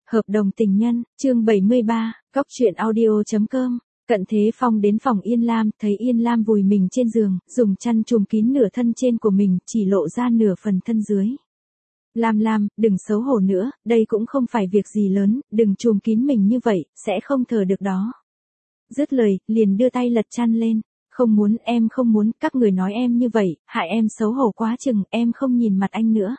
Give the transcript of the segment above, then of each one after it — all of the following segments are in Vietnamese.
Hợp đồng tình nhân, chương 73, Cóc truyện audio.com. Cận Thế Phong đến phòng Yên Lam, thấy Yên Lam vùi mình trên giường, dùng chăn trùm kín nửa thân trên của mình, chỉ lộ ra nửa phần thân dưới. Lam, đừng xấu hổ nữa, đây cũng không phải việc gì lớn, đừng trùm kín mình như vậy, sẽ không thở được đó. Dứt lời, liền đưa tay lật chăn lên. Em không muốn, các người nói em như vậy, hại em xấu hổ quá chừng, em không nhìn mặt anh nữa.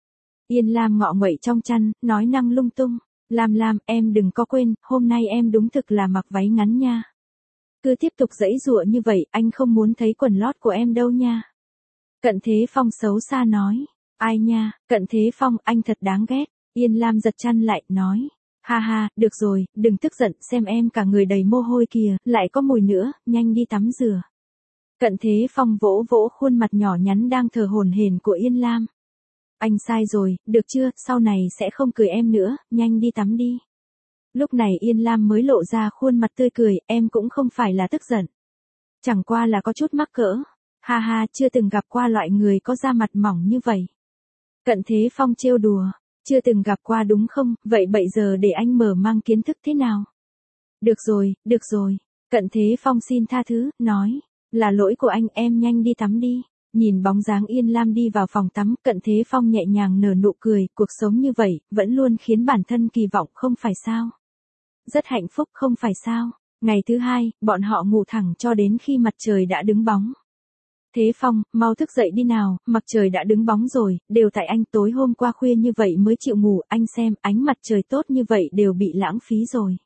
Yên Lam ngọ nguậy trong chăn, nói năng lung tung. Lam, em đừng có quên, hôm nay em đúng thực là mặc váy ngắn nha. Cứ tiếp tục giãy giụa như vậy, anh không muốn thấy quần lót của em đâu nha. Cận Thế Phong xấu xa nói. Ai nha, Cận Thế Phong, anh thật đáng ghét. Yên Lam giật chăn lại, nói. Ha, được rồi, đừng tức giận, xem em cả người đầy mồ hôi kìa, lại có mùi nữa, nhanh đi tắm rửa. Cận Thế Phong vỗ vỗ khuôn mặt nhỏ nhắn đang thở hổn hển của Yên Lam. Anh sai rồi, được chưa, sau này sẽ không cười em nữa, nhanh đi tắm đi. Lúc này Yên Lam mới lộ ra khuôn mặt tươi cười, em cũng không phải là tức giận. Chẳng qua là có chút mắc cỡ. Ha, chưa từng gặp qua loại người có da mặt mỏng như vậy. Cận Thế Phong trêu đùa, chưa từng gặp qua đúng không, vậy bây giờ để anh mở mang kiến thức thế nào? Được rồi. Cận Thế Phong xin tha thứ, nói, là lỗi của anh, em nhanh đi tắm đi. Nhìn bóng dáng Yên Lam đi vào phòng tắm, Cận Thế Phong nhẹ nhàng nở nụ cười, cuộc sống như vậy, vẫn luôn khiến bản thân kỳ vọng không phải sao. Rất hạnh phúc không phải sao. Ngày thứ hai, bọn họ ngủ thẳng cho đến khi mặt trời đã đứng bóng. Thế Phong, mau thức dậy đi nào, mặt trời đã đứng bóng rồi, đều tại anh tối hôm qua khuya như vậy mới chịu ngủ, anh xem, ánh mặt trời tốt như vậy đều bị lãng phí rồi.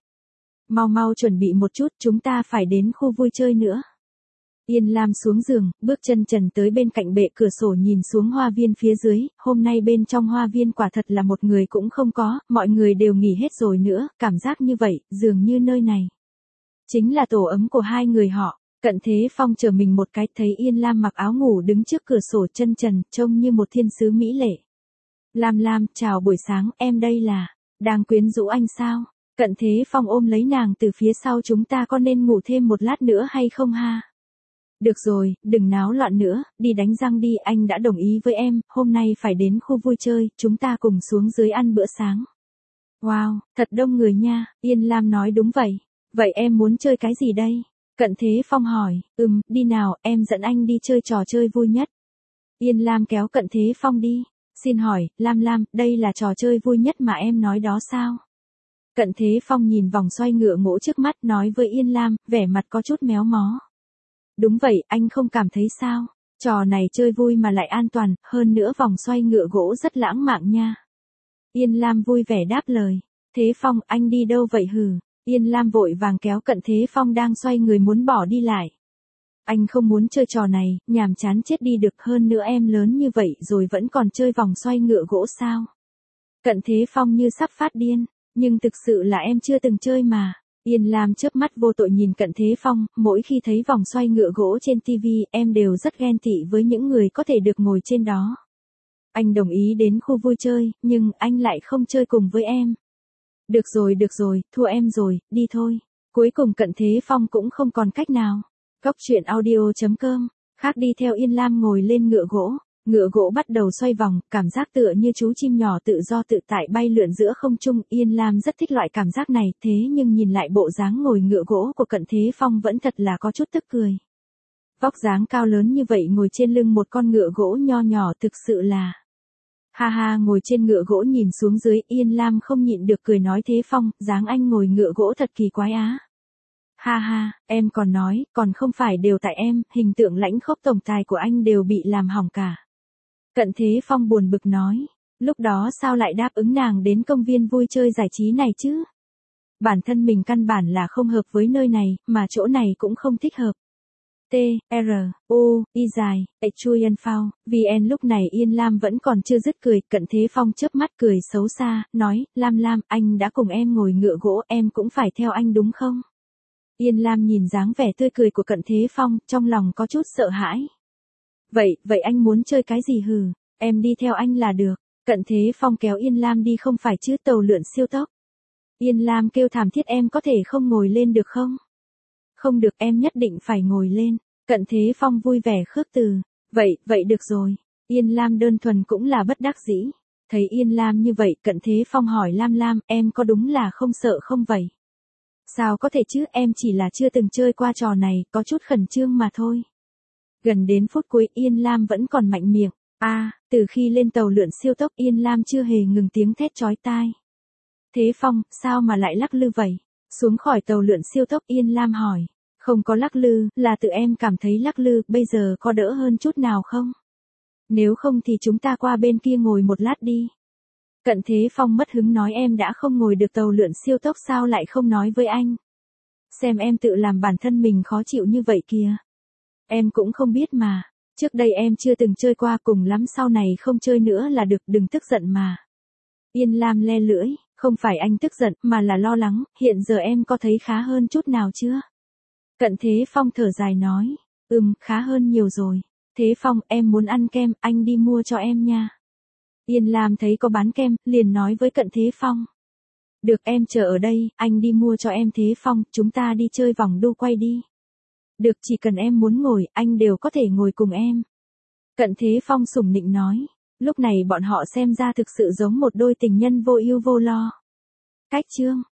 Mau chuẩn bị một chút, chúng ta phải đến khu vui chơi nữa. Yên Lam xuống giường, bước chân trần tới bên cạnh bệ cửa sổ nhìn xuống hoa viên phía dưới, hôm nay bên trong hoa viên quả thật là một người cũng không có, mọi người đều nghỉ hết rồi nữa, cảm giác như vậy, dường như nơi này chính là tổ ấm của hai người họ. Cận Thế Phong chờ mình một cái, thấy Yên Lam mặc áo ngủ đứng trước cửa sổ chân trần, trông như một thiên sứ mỹ lệ. Lam, chào buổi sáng, em đây là, đang quyến rũ anh sao? Cận Thế Phong ôm lấy nàng từ phía sau, chúng ta có nên ngủ thêm một lát nữa hay không ha? Được rồi, đừng náo loạn nữa, đi đánh răng đi, anh đã đồng ý với em, hôm nay phải đến khu vui chơi, chúng ta cùng xuống dưới ăn bữa sáng. Wow, thật đông người nha, Yên Lam nói đúng vậy. Vậy em muốn chơi cái gì đây? Cận Thế Phong hỏi, đi nào, em dẫn anh đi chơi trò chơi vui nhất. Yên Lam kéo Cận Thế Phong đi. Xin hỏi, Lam, đây là trò chơi vui nhất mà em nói đó sao? Cận Thế Phong nhìn vòng xoay ngựa gỗ trước mắt, nói với Yên Lam, vẻ mặt có chút méo mó. Đúng vậy, anh không cảm thấy sao? Trò này chơi vui mà lại an toàn, hơn nữa vòng xoay ngựa gỗ rất lãng mạn nha. Yên Lam vui vẻ đáp lời. Thế Phong, anh đi đâu vậy hừ? Yên Lam vội vàng kéo Cận Thế Phong đang xoay người muốn bỏ đi lại. Anh không muốn chơi trò này, nhàm chán chết đi được, hơn nữa em lớn như vậy rồi vẫn còn chơi vòng xoay ngựa gỗ sao? Cận Thế Phong như sắp phát điên, nhưng thực sự là em chưa từng chơi mà. Yên Lam chớp mắt vô tội nhìn Cận Thế Phong, mỗi khi thấy vòng xoay ngựa gỗ trên TV, em đều rất ghen tị với những người có thể được ngồi trên đó. Anh đồng ý đến khu vui chơi, nhưng anh lại không chơi cùng với em. Được rồi, thua em rồi, đi thôi. Cuối cùng Cận Thế Phong cũng không còn cách nào. Cóc truyện audio.com, khác đi theo Yên Lam ngồi lên ngựa gỗ bắt đầu xoay vòng, cảm giác tựa như chú chim nhỏ tự do tự tại bay lượn giữa không trung, Yên Lam rất thích loại cảm giác này, thế nhưng nhìn lại bộ dáng ngồi ngựa gỗ của Cận Thế Phong vẫn thật là có chút tức cười. Vóc dáng cao lớn như vậy ngồi trên lưng một con ngựa gỗ nho nhỏ thực sự là... Ha, ngồi trên ngựa gỗ nhìn xuống dưới, Yên Lam không nhịn được cười nói Thế Phong, dáng anh ngồi ngựa gỗ thật kỳ quái á. Ha, em còn nói, còn không phải đều tại em, hình tượng lãnh khốc tổng tài của anh đều bị làm hỏng cả. Cận Thế Phong buồn bực nói, lúc đó sao lại đáp ứng nàng đến công viên vui chơi giải trí này chứ? Bản thân mình căn bản là không hợp với nơi này, mà chỗ này cũng không thích hợp. T-R-U-I dài, Chuyen Phao, VN lúc này Yên Lam vẫn còn chưa dứt cười, Cận Thế Phong chớp mắt cười xấu xa, nói, Lam, anh đã cùng em ngồi ngựa gỗ, em cũng phải theo anh đúng không? Yên Lam nhìn dáng vẻ tươi cười của Cận Thế Phong, trong lòng có chút sợ hãi. Vậy anh muốn chơi cái gì hừ? Em đi theo anh là được. Cận Thế Phong kéo Yên Lam đi không phải chứ, tàu lượn siêu tốc. Yên Lam kêu thảm thiết, em có thể không ngồi lên được không? Không được, em nhất định phải ngồi lên. Cận Thế Phong vui vẻ khước từ. Vậy được rồi. Yên Lam đơn thuần cũng là bất đắc dĩ. Thấy Yên Lam như vậy, Cận Thế Phong hỏi Lam Lam, em có đúng là không sợ không vậy? Sao có thể chứ, em chỉ là chưa từng chơi qua trò này, có chút khẩn trương mà thôi. Gần đến phút cuối Yên Lam vẫn còn mạnh miệng. Từ khi lên tàu lượn siêu tốc Yên Lam chưa hề ngừng tiếng thét chói tai. Thế Phong, sao mà lại lắc lư vậy? Xuống khỏi tàu lượn siêu tốc Yên Lam hỏi. Không có lắc lư, là tự em cảm thấy lắc lư, bây giờ có đỡ hơn chút nào không? Nếu không thì chúng ta qua bên kia ngồi một lát đi. Cận Thế Phong mất hứng nói em đã không ngồi được tàu lượn siêu tốc sao lại không nói với anh? Xem em tự làm bản thân mình khó chịu như vậy kìa. Em cũng không biết mà. Trước đây em chưa từng chơi qua, cùng lắm sau này không chơi nữa là được, đừng tức giận mà. Yên Lam le lưỡi, không phải anh tức giận mà là lo lắng, hiện giờ em có thấy khá hơn chút nào chưa? Cận Thế Phong thở dài nói, khá hơn nhiều rồi. Thế Phong, em muốn ăn kem, anh đi mua cho em nha. Yên Lam thấy có bán kem, liền nói với Cận Thế Phong. Được, em chờ ở đây, anh đi mua cho em. Thế Phong, chúng ta đi chơi vòng đu quay đi. Được, chỉ cần em muốn ngồi, anh đều có thể ngồi cùng em. Cận Thế Phong sủng nịnh nói. Lúc này bọn họ xem ra thực sự giống một đôi tình nhân vô ưu vô lo. Cách chương